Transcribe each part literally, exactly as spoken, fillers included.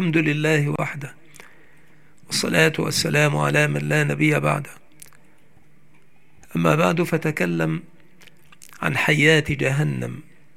الحمد لله وحده، والصلاة والسلام على من لا نبي بعده. أما بعد، فتكلم عن حيات جهنم.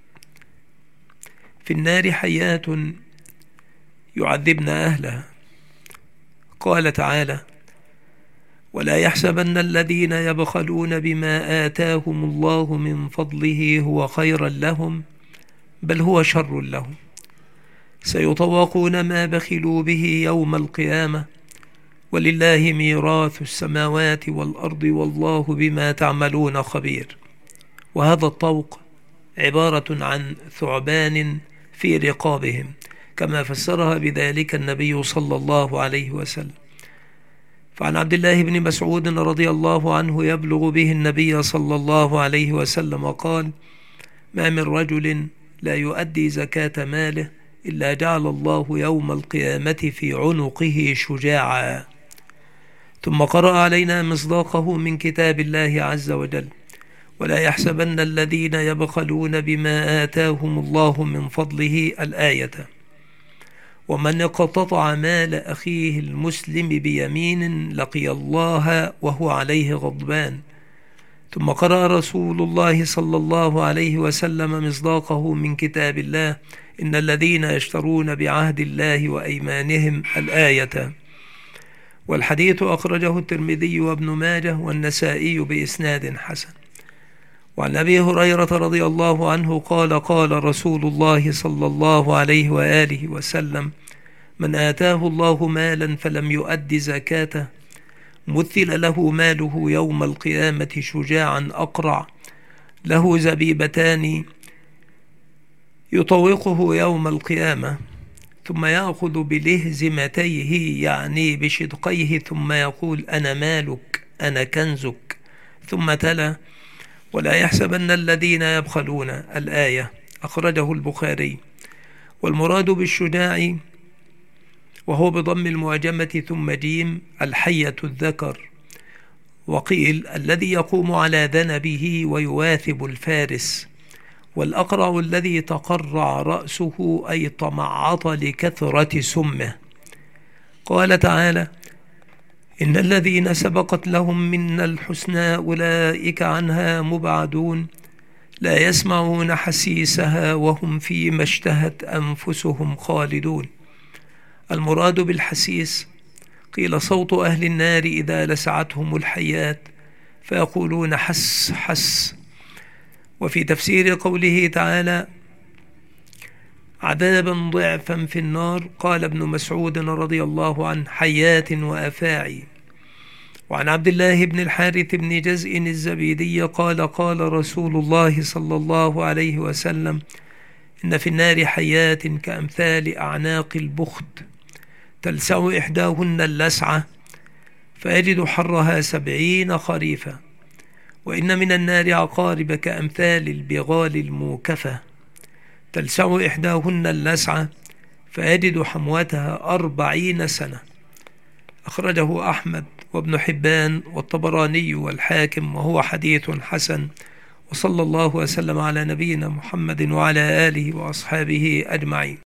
في النار حيات يعذبن أهلها. قال تعالى: ولا يحسبن الذين يبخلون بما آتاهم الله من فضله هو خيرا لهم، بل هو شر لهم، سيطوقون ما بخلوا به يوم القيامة، ولله ميراث السماوات والأرض والله بما تعملون خبير. وهذا الطوق عبارة عن ثعبان في رقابهم، كما فسرها بذلك النبي صلى الله عليه وسلم. فعن عبد الله بن مسعود رضي الله عنه يبلغ به النبي صلى الله عليه وسلم قال: ما من رجل لا يؤدي زكاة ماله إلا جعل الله يوم القيامة في عنقه شجاعا. ثم قرأ علينا مصداقه من كتاب الله عز وجل: ولا يحسبن الذين يبخلون بما آتاهم الله من فضله، الآية. ومن اقتطع مال أخيه المسلم بيمين لقي الله وهو عليه غضبان. ثم قرأ رسول الله صلى الله عليه وسلم مصداقه من كتاب الله: إن الذين يشترون بعهد الله وأيمانهم، الآية. والحديث أخرجه الترمذي وابن ماجه والنسائي بإسناد حسن. وعن أبي هريرة رضي الله عنه قال: قال رسول الله صلى الله عليه وآله وسلم: من آتاه الله مالا فلم يؤد زكاته مثل له ماله يوم القيامة شجاعا أقرع له زبيبتان يطوقه يوم القيامة، ثم يأخذ بلهزمتيه يعني بشدقيه، ثم يقول: أنا مالك، أنا كنزك. ثم تلا: ولا يحسبن الذين يبخلون، الآية. أخرجه البخاري. والمراد بالشجاع وهو بضم المعجمة ثم جيم الحية الذكر. وقيل: الذي يقوم على ذنبه ويواثب الفارس. والأقرع الذي تقرع رأسه أي تمعط لكثرة سمه. قال تعالى: إن الذين سبقت لهم منا الحسنى أولئك عنها مبعدون، لا يسمعون حسيسها وهم فيما اشتهت أنفسهم خالدون. المراد بالحسيس قيل صوت أهل النار إذا لسعتهم الحيات فيقولون حس حس. وفي تفسير قوله تعالى: عذابا ضعفا في النار، قال ابن مسعود رضي الله عنه: حيات وأفاعي. وعن عبد الله بن الحارث بن جزء الزبيدي قال: قال رسول الله صلى الله عليه وسلم: إن في النار حيات كأمثال أعناق البخت، تلسع إحداهن اللسعة فيجد حرها سبعين خريفا. وإن من النار عقارب كأمثال البغال الموكفة، تلسع إحداهن اللسعة فيجد حموتها أربعين سنة. أخرجه أحمد وابن حبان والطبراني والحاكم، وهو حديث حسن. وصلى الله وسلم على نبينا محمد وعلى آله وأصحابه أجمعين.